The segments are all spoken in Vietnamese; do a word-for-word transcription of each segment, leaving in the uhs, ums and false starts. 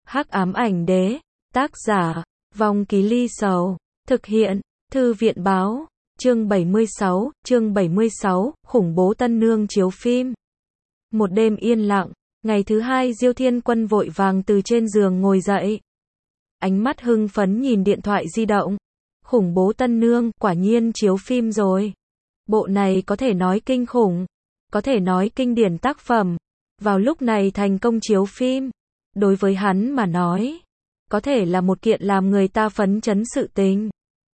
Hắc ám ảnh đế, tác giả, Vong Ký Ly Sầu, thực hiện, Thư viện báo, chương bảy mươi sáu, chương bảy mươi sáu, khủng bố tân nương chiếu phim. Một đêm yên lặng, ngày thứ hai Diêu Thiên Quân vội vàng từ trên giường ngồi dậy. Ánh mắt hưng phấn nhìn điện thoại di động. Khủng bố tân nương, quả nhiên chiếu phim rồi. Bộ này có thể nói kinh khủng, có thể nói kinh điển tác phẩm. Vào lúc này thành công chiếu phim, đối với hắn mà nói, có thể là một kiện làm người ta phấn chấn sự tình.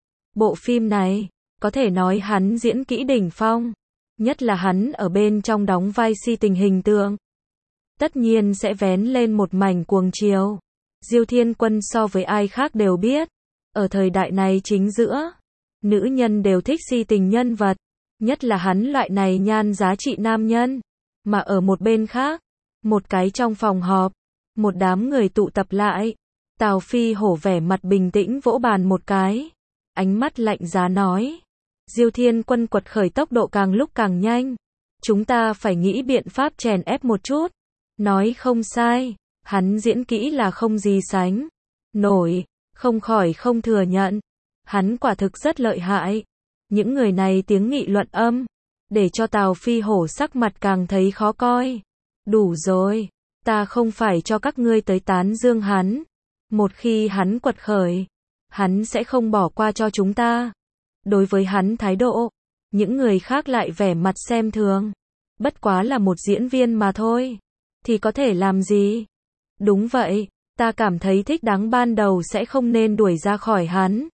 Bộ phim này, có thể nói hắn diễn kỹ đỉnh phong, nhất là hắn ở bên trong đóng vai si tình hình tượng. Tất nhiên sẽ vén lên một mảnh cuồng chiều. Diêu Thiên Quân so với ai khác đều biết, ở thời đại này chính giữa, nữ nhân đều thích si tình nhân vật, nhất là hắn loại này nhan giá trị nam nhân. Mà ở một bên khác, một cái trong phòng họp, một đám người tụ tập lại, Tào Phi Hổ vẻ mặt bình tĩnh vỗ bàn một cái, ánh mắt lạnh giá nói, Diêu Thiên Quân quật khởi tốc độ càng lúc càng nhanh, chúng ta phải nghĩ biện pháp chèn ép một chút. Nói không sai, hắn diễn kỹ là không gì sánh nổi, không khỏi không thừa nhận, hắn quả thực rất lợi hại. Những người này tiếng nghị luận âm, để cho Tào Phi Hổ sắc mặt càng thấy khó coi. Đủ rồi, ta không phải cho các ngươi tới tán dương hắn. Một khi hắn quật khởi, hắn sẽ không bỏ qua cho chúng ta. Đối với hắn thái độ, những người khác lại vẻ mặt xem thường. Bất quá là một diễn viên mà thôi, thì có thể làm gì? Đúng vậy, ta cảm thấy thích đáng ban đầu sẽ không nên đuổi ra khỏi hắn.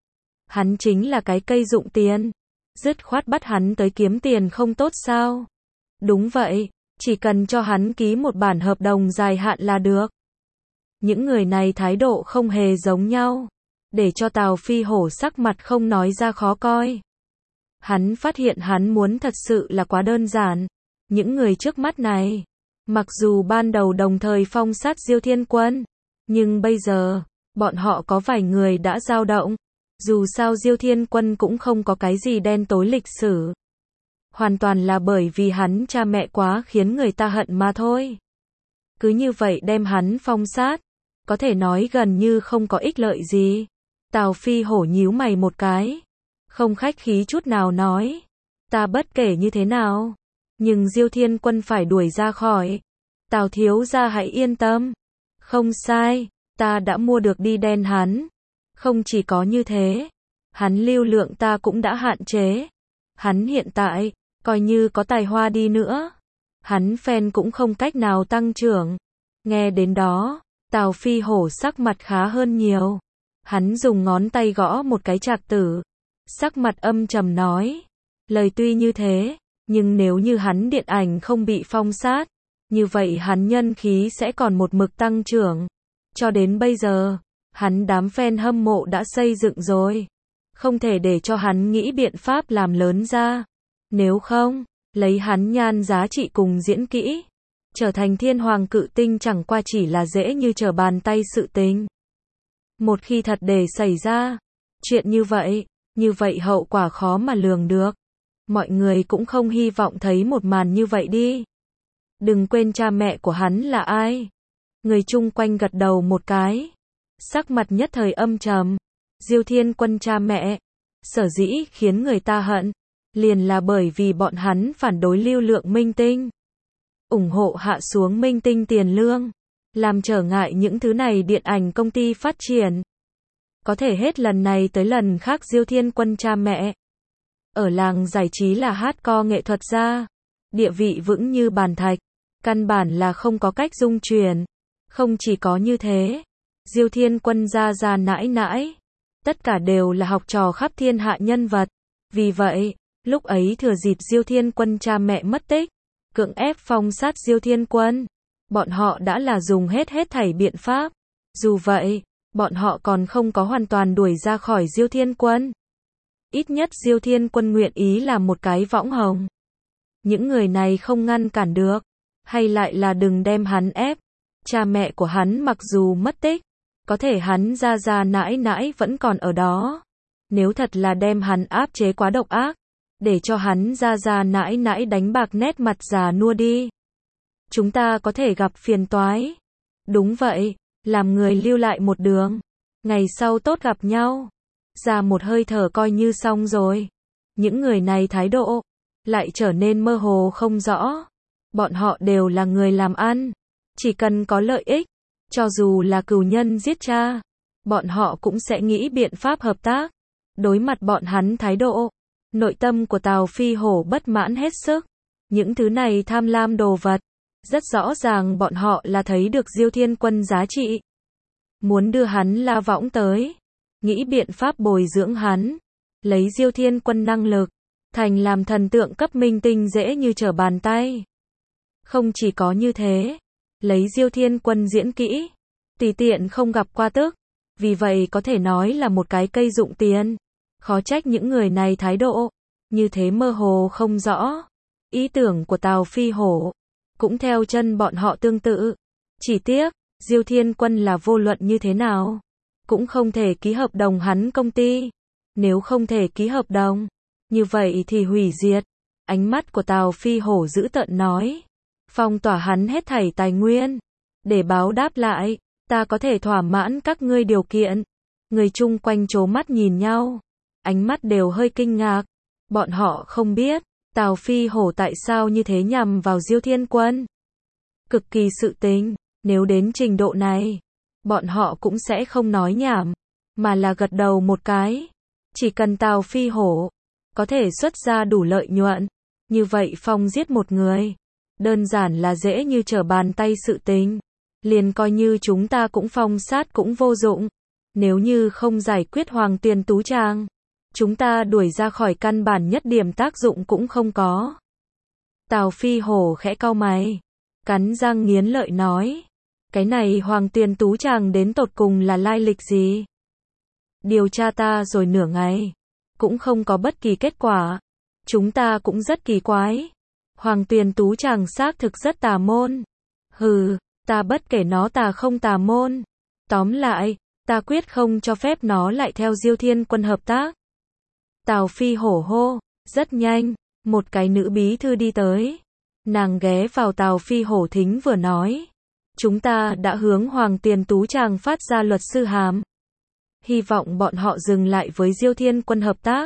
Hắn chính là cái cây dụng tiền, dứt khoát bắt hắn tới kiếm tiền không tốt sao? Đúng vậy, chỉ cần cho hắn ký một bản hợp đồng dài hạn là được. Những người này thái độ không hề giống nhau, để cho Tào Phi Hổ sắc mặt không nói ra khó coi. Hắn phát hiện hắn muốn thật sự là quá đơn giản. Những người trước mắt này, mặc dù ban đầu đồng thời phong sát Diêu Thiên Quân, nhưng bây giờ, bọn họ có vài người đã dao động. Dù sao Diêu Thiên Quân cũng không có cái gì đen tối lịch sử. Hoàn toàn là bởi vì hắn cha mẹ quá khiến người ta hận mà thôi. Cứ như vậy đem hắn phong sát, có thể nói gần như không có ích lợi gì. Tào Phi Hổ nhíu mày một cái, không khách khí chút nào nói, ta bất kể như thế nào, nhưng Diêu Thiên Quân phải đuổi ra khỏi. Tào thiếu gia hãy yên tâm. Không sai, ta đã mua được đi đen hắn. Không chỉ có như thế, hắn lưu lượng ta cũng đã hạn chế. Hắn hiện tại, coi như có tài hoa đi nữa, hắn fan cũng không cách nào tăng trưởng. Nghe đến đó, Tào Phi Hổ sắc mặt khá hơn nhiều. Hắn dùng ngón tay gõ một cái trạc tử, sắc mặt âm trầm nói, lời tuy như thế, nhưng nếu như hắn điện ảnh không bị phong sát, như vậy hắn nhân khí sẽ còn một mực tăng trưởng. Cho đến bây giờ, hắn đám fan hâm mộ đã xây dựng rồi, không thể để cho hắn nghĩ biện pháp làm lớn ra. Nếu không, lấy hắn nhan giá trị cùng diễn kỹ, trở thành thiên hoàng cự tinh chẳng qua chỉ là dễ như trở bàn tay sự tình. Một khi thật để xảy ra chuyện như vậy, như vậy hậu quả khó mà lường được. Mọi người cũng không hy vọng thấy một màn như vậy đi. Đừng quên cha mẹ của hắn là ai. Người chung quanh gật đầu một cái, sắc mặt nhất thời âm trầm. Diêu Thiên Quân cha mẹ, sở dĩ khiến người ta hận, liền là bởi vì bọn hắn phản đối lưu lượng minh tinh, ủng hộ hạ xuống minh tinh tiền lương, làm trở ngại những thứ này điện ảnh công ty phát triển. Có thể hết lần này tới lần khác Diêu Thiên Quân cha mẹ, ở làng giải trí là hardcore nghệ thuật gia, địa vị vững như bàn thạch, căn bản là không có cách dung chuyển. Không chỉ có như thế, Diêu Thiên Quân gia gia nãi nãi, tất cả đều là học trò khắp thiên hạ nhân vật. Vì vậy, lúc ấy thừa dịp Diêu Thiên Quân cha mẹ mất tích, cưỡng ép phong sát Diêu Thiên Quân, bọn họ đã là dùng hết hết thảy biện pháp. Dù vậy, bọn họ còn không có hoàn toàn đuổi ra khỏi Diêu Thiên Quân. Ít nhất Diêu Thiên Quân nguyện ý làm một cái võng hồng. Những người này không ngăn cản được, hay lại là đừng đem hắn ép. Cha mẹ của hắn mặc dù mất tích, có thể hắn gia gia nãi nãi vẫn còn ở đó. Nếu thật là đem hắn áp chế quá độc ác, để cho hắn gia gia nãi nãi đánh bạc nét mặt già nua đi, chúng ta có thể gặp phiền toái. Đúng vậy, làm người lưu lại một đường, ngày sau tốt gặp nhau, ra một hơi thở coi như xong rồi. Những người này thái độ lại trở nên mơ hồ không rõ. Bọn họ đều là người làm ăn, chỉ cần có lợi ích, cho dù là cừu nhân giết cha, bọn họ cũng sẽ nghĩ biện pháp hợp tác. Đối mặt bọn hắn thái độ, nội tâm của Tào Phi Hổ bất mãn hết sức. Những thứ này tham lam đồ vật, rất rõ ràng bọn họ là thấy được Diêu Thiên Quân giá trị, muốn đưa hắn La Võng tới, nghĩ biện pháp bồi dưỡng hắn, lấy Diêu Thiên Quân năng lực, thành làm thần tượng cấp minh tinh dễ như trở bàn tay. Không chỉ có như thế, lấy Diêu Thiên Quân diễn kỹ, tùy tiện không gặp qua tức, vì vậy có thể nói là một cái cây dụng tiền. Khó trách những người này thái độ như thế mơ hồ không rõ. Ý tưởng của Tào Phi Hổ cũng theo chân bọn họ tương tự. Chỉ tiếc, Diêu Thiên Quân là vô luận như thế nào cũng không thể ký hợp đồng hắn công ty. Nếu không thể ký hợp đồng, như vậy thì hủy diệt. Ánh mắt của Tào Phi Hổ dữ tợn nói, phong tỏa hắn hết thảy tài nguyên, để báo đáp lại, ta có thể thỏa mãn các ngươi điều kiện. Người chung quanh trố mắt nhìn nhau, ánh mắt đều hơi kinh ngạc. Bọn họ không biết Tào Phi Hổ tại sao như thế nhằm vào Diêu Thiên Quân. Cực kỳ sự tình, nếu đến trình độ này, bọn họ cũng sẽ không nói nhảm, mà là gật đầu một cái. Chỉ cần Tào Phi Hổ có thể xuất ra đủ lợi nhuận, như vậy phong giết một người, đơn giản là dễ như trở bàn tay sự tình. Liền coi như chúng ta cũng phong sát cũng vô dụng. Nếu như không giải quyết Hoàng Tuyền Tú Trang, chúng ta đuổi ra khỏi căn bản nhất điểm tác dụng cũng không có. Tào Phi Hổ khẽ cau mày, cắn răng nghiến lợi nói, cái này Hoàng Tuyền Tú Trang đến tột cùng là lai lịch gì? Điều tra ta rồi nửa ngày, cũng không có bất kỳ kết quả. Chúng ta cũng rất kỳ quái. Hoàng Tuyền Tú Trang xác thực rất tà môn. Hừ, ta bất kể nó tà không tà môn. Tóm lại, ta quyết không cho phép nó lại theo Diêu Thiên Quân hợp tác. Tào Phi Hổ hô, rất nhanh, một cái nữ bí thư đi tới. Nàng ghé vào Tào Phi Hổ thính vừa nói, chúng ta đã hướng Hoàng Tuyền Tú Trang phát ra luật sư hàm. Hy vọng bọn họ dừng lại với Diêu Thiên Quân hợp tác.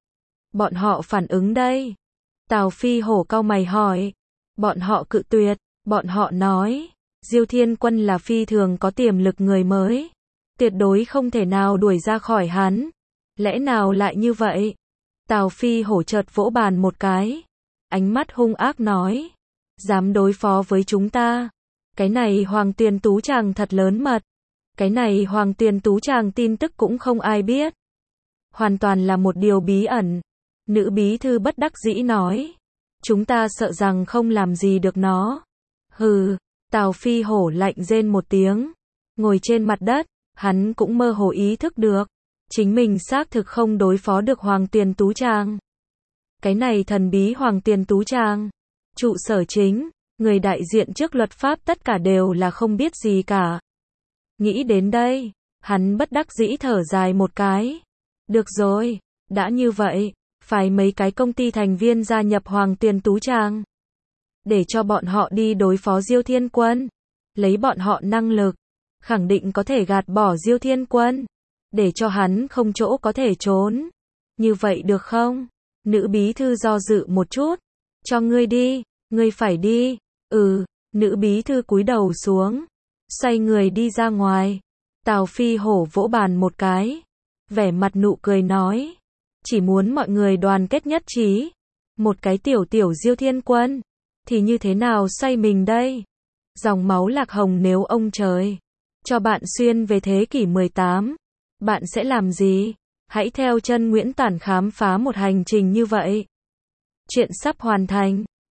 Bọn họ phản ứng đây. Tào Phi Hổ cau mày hỏi. Bọn họ cự tuyệt. Bọn họ nói, Diêu Thiên Quân là phi thường có tiềm lực người mới, tuyệt đối không thể nào đuổi ra khỏi hắn. Lẽ nào lại như vậy? Tào Phi Hổ chợt vỗ bàn một cái, ánh mắt hung ác nói, dám đối phó với chúng ta. Cái này Hoàng Tuyền Tú Trang thật lớn mật. Cái này Hoàng Tuyền Tú Trang tin tức cũng không ai biết. Hoàn toàn là một điều bí ẩn. Nữ bí thư bất đắc dĩ nói, chúng ta sợ rằng không làm gì được nó. Hừ, Tào Phi Hổ lạnh rên một tiếng, ngồi trên mặt đất, hắn cũng mơ hồ ý thức được, chính mình xác thực không đối phó được Hoàng Tuyền Tú Trang. Cái này thần bí Hoàng Tuyền Tú Trang, trụ sở chính, người đại diện trước luật pháp tất cả đều là không biết gì cả. Nghĩ đến đây, hắn bất đắc dĩ thở dài một cái. Được rồi, đã như vậy, phải mấy cái công ty thành viên gia nhập Hoàng Tuyền Tú Trang, để cho bọn họ đi đối phó Diêu Thiên Quân. Lấy bọn họ năng lực, khẳng định có thể gạt bỏ Diêu Thiên Quân, để cho hắn không chỗ có thể trốn. Như vậy được không? Nữ bí thư do dự một chút. Cho ngươi đi, ngươi phải đi. Ừ, nữ bí thư cúi đầu xuống, xoay người đi ra ngoài. Tào Phi Hổ vỗ bàn một cái, vẻ mặt nụ cười nói, chỉ muốn mọi người đoàn kết nhất trí. Một cái tiểu tiểu Diêu Thiên Quân, thì như thế nào xoay mình đây? Dòng máu lạc hồng nếu ông trời cho bạn xuyên về thế kỷ mười tám, bạn sẽ làm gì? Hãy theo chân Nguyễn Tản khám phá một hành trình như vậy. Chuyện sắp hoàn thành.